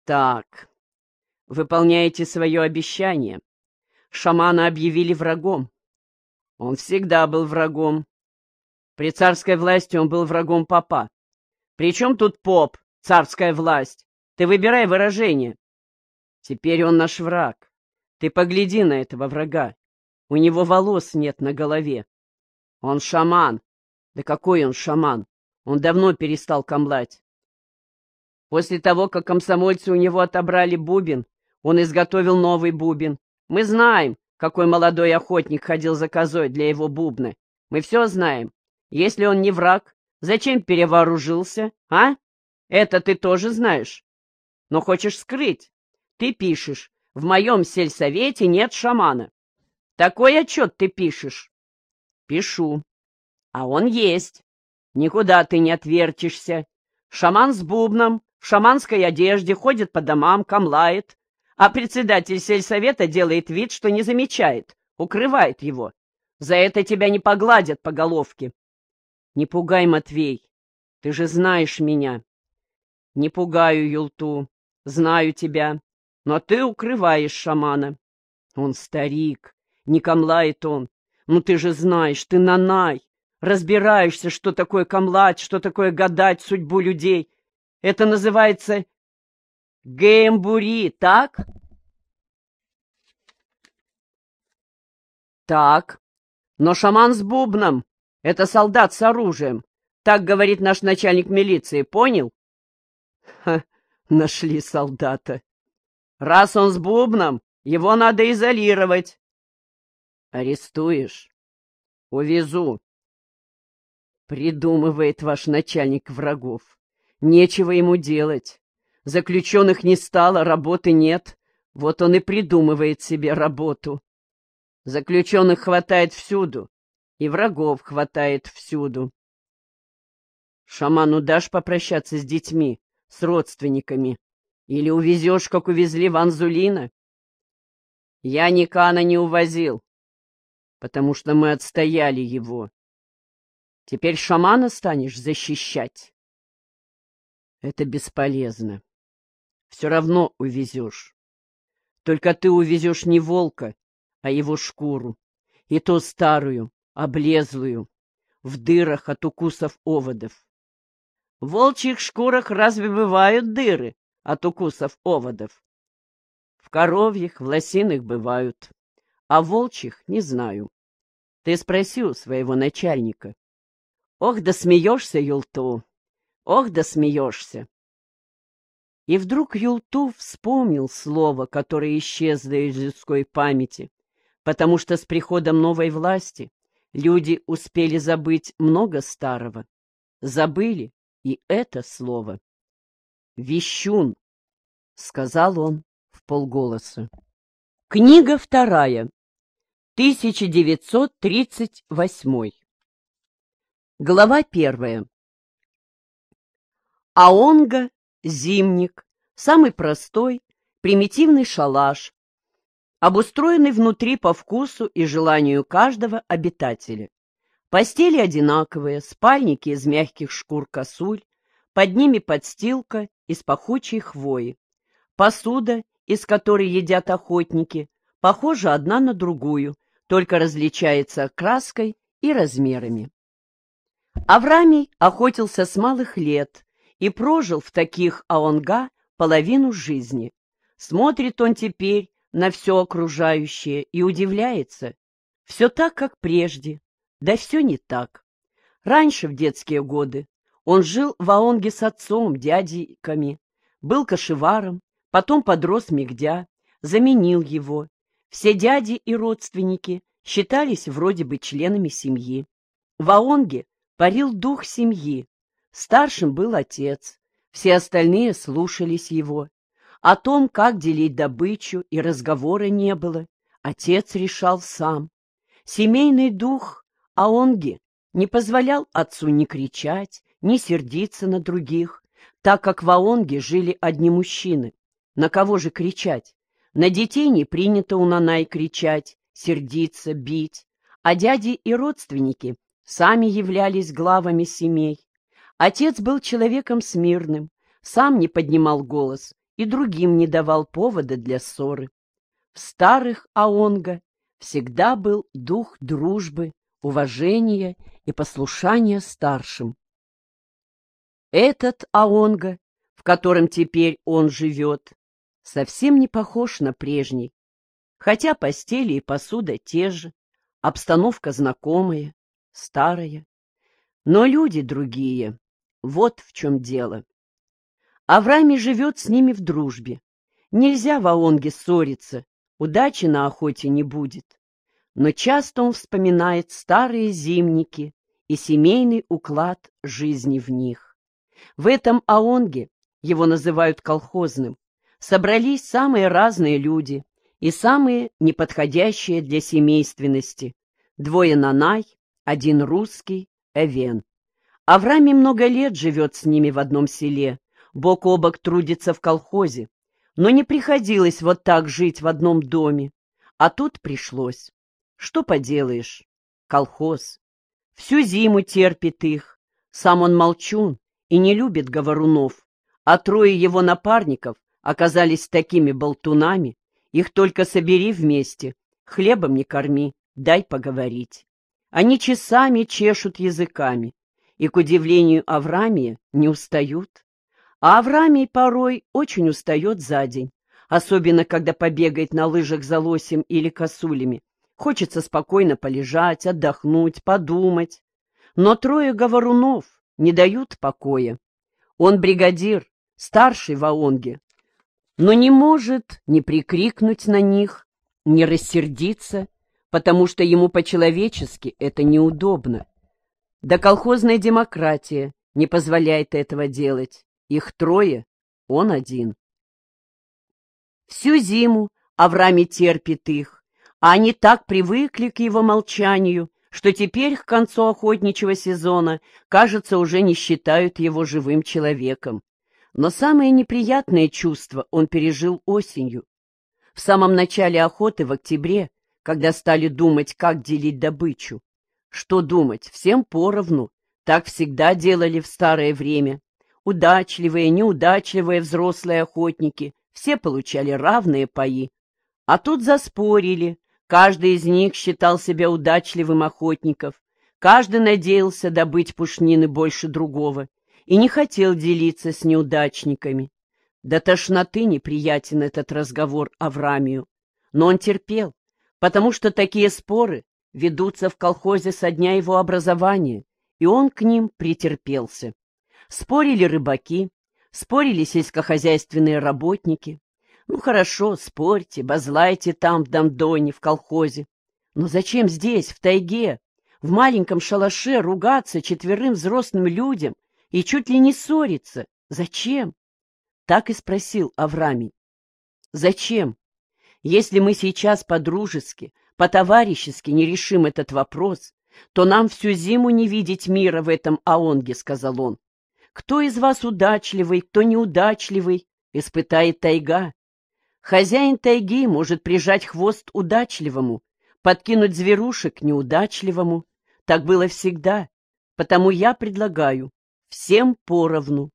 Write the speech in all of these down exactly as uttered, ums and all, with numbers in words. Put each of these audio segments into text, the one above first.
Так, выполняете свое обещание. Шамана объявили врагом. Он всегда был врагом. При царской власти он был врагом попа. Причем тут поп, царская власть? Ты выбирай выражение. Теперь он наш враг. Ты погляди на этого врага. У него волос нет на голове. Он шаман. Да какой он шаман? Он давно перестал камлать. После того, как комсомольцы у него отобрали бубен, он изготовил новый бубен. Мы знаем, какой молодой охотник ходил за козой для его бубна. Мы все знаем. Если он не враг, зачем перевооружился, а? Это ты тоже знаешь. Но хочешь скрыть. Ты пишешь, в моем сельсовете нет шамана. Такой отчет ты пишешь? Пишу. А он есть. Никуда ты не отвертишься. Шаман с бубном, в шаманской одежде, ходит по домам, камлает. А председатель сельсовета делает вид, что не замечает, укрывает его. За это тебя не погладят по головке. Не пугай, Матвей, ты же знаешь меня. Не пугаю, Юлту, знаю тебя, но ты укрываешь шамана. Он старик, не камлает он. Ну ты же знаешь, ты нанай, разбираешься, что такое камлать, что такое гадать судьбу людей. Это называется гэмбури, так? Так, но шаман с бубном — это солдат с оружием. Так говорит наш начальник милиции, понял? Ха, нашли солдата. Раз он с бубном, его надо изолировать. Арестуешь? Увезу. Придумывает ваш начальник врагов. Нечего ему делать. Заключенных не стало, работы нет. Вот он и придумывает себе работу. Заключенных хватает всюду, и врагов хватает всюду. Шаману дашь попрощаться с детьми, с родственниками? Или увезешь, как увезли Ванзулина? Я Никана не увозил, потому что мы отстояли его. Теперь шамана станешь защищать? Это бесполезно. Все равно увезешь. Только ты увезешь не волка, а его шкуру, и то старую, облезлую, в дырах от укусов оводов. В волчьих шкурах разве бывают дыры от укусов оводов? В коровьих, в лосиных бывают, а в волчьих не знаю. Ты спроси у своего начальника. Ох, да смеешься, Юлту, ох, да смеешься. И вдруг Юлту вспомнил слово, которое исчезло из людской памяти, потому что с приходом новой власти люди успели забыть много старого. Забыли и это слово. «Вещун», — сказал он вполголоса. Книга вторая, тысяча девятьсот тридцать восьмой. Глава первая. Аонга — зимник, самый простой, примитивный шалаш, обустроенный внутри по вкусу и желанию каждого обитателя. Постели одинаковые, спальники из мягких шкур косуль, под ними подстилка из пахучей хвои. Посуда, из которой едят охотники, похожа одна на другую, только различается окраской и размерами. Аврамий охотился с малых лет и прожил в таких аонга половину жизни. Смотрит он теперь на все окружающее и удивляется. Все так, как прежде, да все не так. Раньше, в детские годы, он жил в аонге с отцом, дядьками, был кошеваром, потом подрос мигдя, заменил его. Все дяди и родственники считались вроде бы членами семьи. В аонге парил дух семьи. Старшим был отец, все остальные слушались его. О том, как делить добычу, и разговора не было. Отец решал сам. Семейный дух аонги не позволял отцу ни кричать, ни сердиться на других, так как в аонге жили одни мужчины. На кого же кричать? На детей не принято у нанай кричать, сердиться, бить, а дяди и родственники сами являлись главами семей. Отец был человеком смирным, сам не поднимал голос и другим не давал повода для ссоры. В старых Аонго всегда был дух дружбы, уважения и послушания старшим. Этот Аонго, в котором теперь он живет, совсем не похож на прежний, хотя постели и посуда те же, обстановка знакомая, старая, но люди другие, вот в чем дело. Авраамий живет с ними в дружбе. Нельзя в Аонге ссориться, удачи на охоте не будет. Но часто он вспоминает старые зимники и семейный уклад жизни в них. В этом Аонге, его называют колхозным, собрались самые разные люди и самые неподходящие для семейственности. Двое нанай, один русский, Эвен. Авраамий много лет живет с ними в одном селе, бок о бок трудится в колхозе, но не приходилось вот так жить в одном доме, а тут пришлось. Что поделаешь? Колхоз. Всю зиму терпит их, сам он молчун и не любит говорунов, а трое его напарников оказались такими болтунами, их только собери вместе, хлебом не корми, дай поговорить. Они часами чешут языками и, к удивлению Авраамия, не устают. А Авраамий порой очень устает за день, особенно когда побегает на лыжах за лосем или косулями. Хочется спокойно полежать, отдохнуть, подумать. Но трое говорунов не дают покоя. Он бригадир, старший в Аонге, но не может ни прикрикнуть на них, ни рассердиться, потому что ему по-человечески это неудобно. Да колхозная демократия не позволяет этого делать. Их трое, он один. Всю зиму Авраамий терпит их, а они так привыкли к его молчанию, что теперь к концу охотничьего сезона, кажется, уже не считают его живым человеком. Но самое неприятное чувство он пережил осенью. В самом начале охоты в октябре, когда стали думать, как делить добычу. Что думать, всем поровну, так всегда делали в старое время. Удачливые, неудачливые взрослые охотники, все получали равные паи. А тут заспорили, каждый из них считал себя удачливым охотником, каждый надеялся добыть пушнины больше другого и не хотел делиться с неудачниками. До тошноты неприятен этот разговор Авраамию, но он терпел, потому что такие споры ведутся в колхозе со дня его образования, и он к ним претерпелся. Спорили рыбаки, спорили сельскохозяйственные работники. Ну хорошо, спорьте, базлайте там, в Дондоне, в колхозе. Но зачем здесь, в тайге, в маленьком шалаше ругаться четверым взрослым людям и чуть ли не ссориться? Зачем? Так и спросил Авраамий. Зачем? Если мы сейчас по-дружески, по-товарищески не решим этот вопрос, то нам всю зиму не видеть мира в этом Аонге, сказал он. Кто из вас удачливый, кто неудачливый, испытает тайга. Хозяин тайги может прижать хвост удачливому, подкинуть зверушек неудачливому. Так было всегда, потому я предлагаю всем поровну.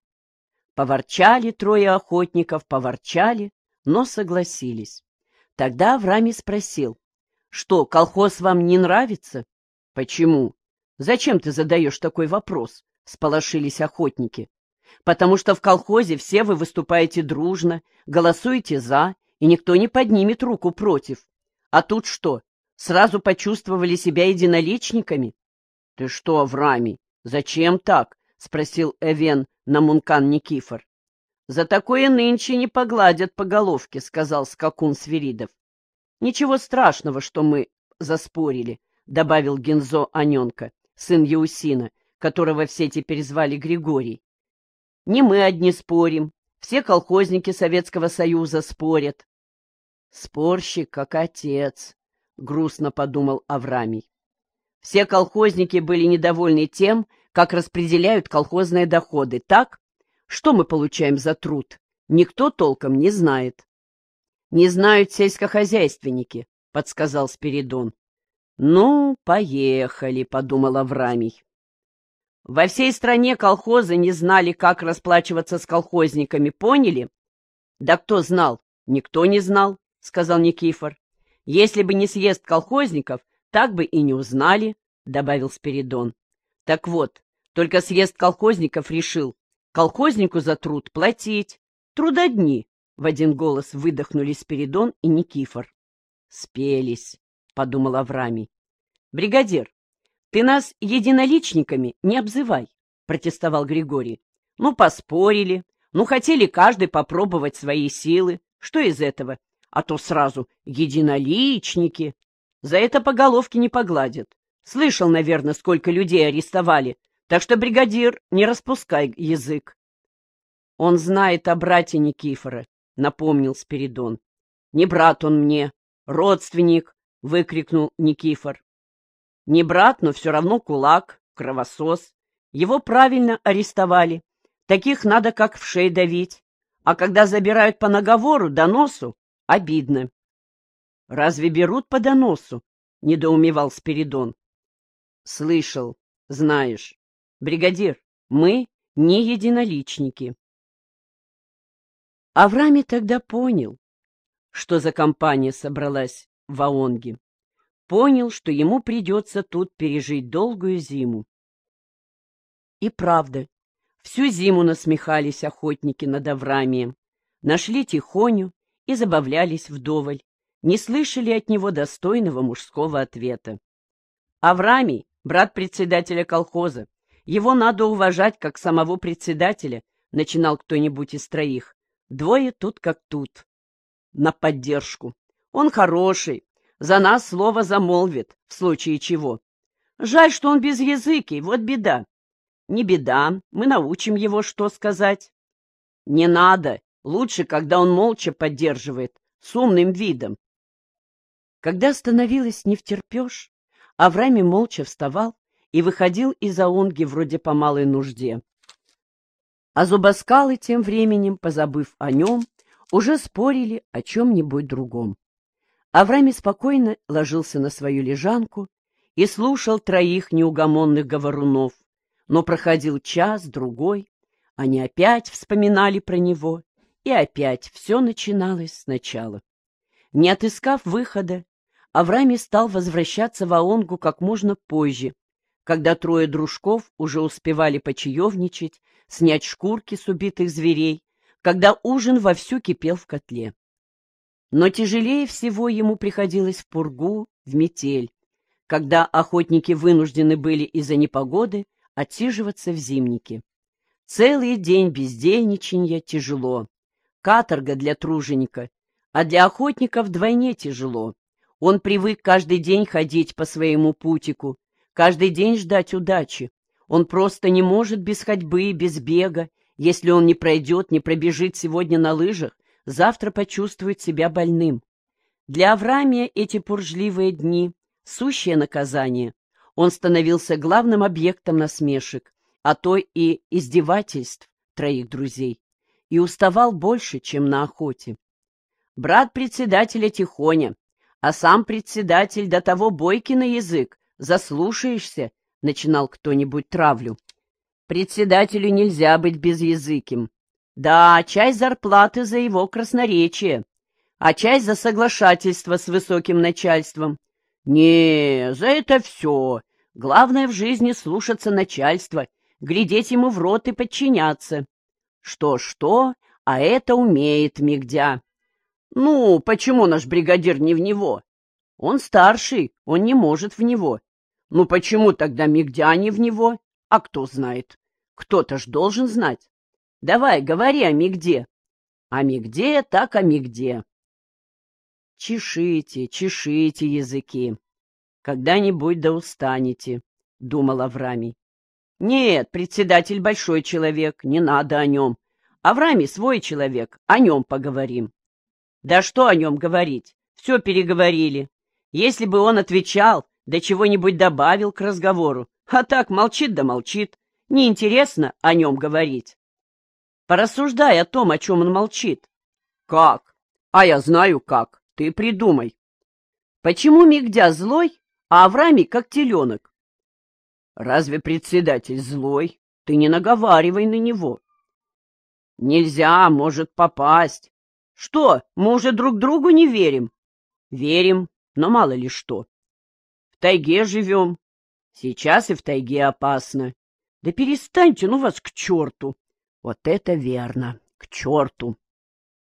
Поворчали трое охотников, поворчали, но согласились. Тогда Авраамий спросил, что, колхоз вам не нравится? Почему? Зачем ты задаешь такой вопрос? Сполошились охотники. Потому что в колхозе все вы выступаете дружно, голосуете «за», и никто не поднимет руку против. А тут что, сразу почувствовали себя единоличниками? — Ты что, Авраамий, зачем так? — спросил Эвен Намункан Никифор. — За такое нынче не погладят по головке, — сказал скакун Свиридов. — Ничего страшного, что мы заспорили, — добавил Гензо Аненко, сын Еусина, которого все теперь звали Григорий. Не мы одни спорим, все колхозники Советского Союза спорят. Спорщик, как отец, — грустно подумал Авраамий. Все колхозники были недовольны тем, как распределяют колхозные доходы. Так, что мы получаем за труд, никто толком не знает. Не знают сельскохозяйственники, — подсказал Спиридон. Ну, поехали, — подумал Авраамий. Во всей стране колхозы не знали, как расплачиваться с колхозниками, поняли? Да кто знал? Никто не знал, — сказал Никифор. Если бы не съезд колхозников, так бы и не узнали, — добавил Спиридон. Так вот, только съезд колхозников решил колхознику за труд платить. Трудодни, — в один голос выдохнули Спиридон и Никифор. Спелись, — подумал Аврамий. Бригадир, ты нас единоличниками не обзывай, — протестовал Григорий. Ну, поспорили, ну, хотели каждый попробовать свои силы. Что из этого? А то сразу единоличники. За это по головке не погладят. Слышал, наверное, сколько людей арестовали, так что, бригадир, не распускай язык. Он знает о брате Никифора, — напомнил Спиридон. Не брат он мне, родственник, — выкрикнул Никифор. Не брат, но все равно кулак, кровосос. Его правильно арестовали. Таких надо как в шей давить. А когда забирают по наговору, доносу, обидно. — Разве берут по доносу? — недоумевал Спиридон. — Слышал, знаешь. Бригадир, мы не единоличники. Аврамий тогда понял, что за компания собралась в Аонге. Понял, что ему придется тут пережить долгую зиму. И правда, всю зиму насмехались охотники над Аврамием, нашли Тихоню и забавлялись вдоволь, не слышали от него достойного мужского ответа. Аврамий — брат председателя колхоза, его надо уважать как самого председателя, начинал кто-нибудь из троих. Двое тут как тут. На поддержку. Он хороший, за нас слово замолвит, в случае чего. Жаль, что он безязыкий, вот беда. Не беда, мы научим его, что сказать. Не надо, лучше, когда он молча поддерживает, с умным видом. Когда становилось невтерпеж, Аврамий молча вставал и выходил из Аонги вроде по малой нужде. А зубоскалы тем временем, позабыв о нем, уже спорили о чем-нибудь другом. Аврамий спокойно ложился на свою лежанку и слушал троих неугомонных говорунов, но проходил час, другой, они опять вспоминали про него, и опять все начиналось сначала. Не отыскав выхода, Аврамий стал возвращаться в Аонгу как можно позже, когда трое дружков уже успевали почаевничать, снять шкурки с убитых зверей, когда ужин вовсю кипел в котле. Но тяжелее всего ему приходилось в пургу, в метель, когда охотники вынуждены были из-за непогоды отсиживаться в зимнике. Целый день бездельничанья тяжело, каторга для труженика, а для охотника вдвойне тяжело. Он привык каждый день ходить по своему путику, каждый день ждать удачи. Он просто не может без ходьбы, без бега. Если он не пройдет, не пробежит сегодня на лыжах, завтра почувствует себя больным. Для Аврамия эти пуржливые дни — сущее наказание. Он становился главным объектом насмешек, а то и издевательств троих друзей, и уставал больше, чем на охоте. Брат председателя Тихоня, а сам председатель до того бойкий на язык, заслушаешься, — начинал кто-нибудь травлю. Председателю нельзя быть безязыким. Да, часть зарплаты за его красноречие, а часть за соглашательство с высоким начальством. Не, за это все. Главное в жизни слушаться начальства, глядеть ему в рот и подчиняться. Что-что, а это умеет Мигдя. Ну, почему наш бригадир не в него? Он старший, он не может в него. Ну, почему тогда Мигдя не в него? А кто знает? Кто-то ж должен знать. Давай, говори о Мигде. О Мигде, так о Мигде. Чешите, чешите языки. Когда-нибудь да устанете, — думал Аврамий. Нет, председатель большой человек, не надо о нем. Аврамий свой человек, о нем поговорим. Да что о нем говорить? Все переговорили. Если бы он отвечал, да чего-нибудь добавил к разговору, а так молчит да молчит, неинтересно о нем говорить. Порассуждай о том, о чем он молчит. Как? А я знаю как. Ты придумай. Почему Мигдя злой, а Аврамий как теленок? Разве председатель злой? Ты не наговаривай на него. Нельзя, может попасть. Что, мы уже друг другу не верим? Верим, но мало ли что. В тайге живем. Сейчас и в тайге опасно. Да перестаньте, ну вас к черту. Вот это верно, к черту.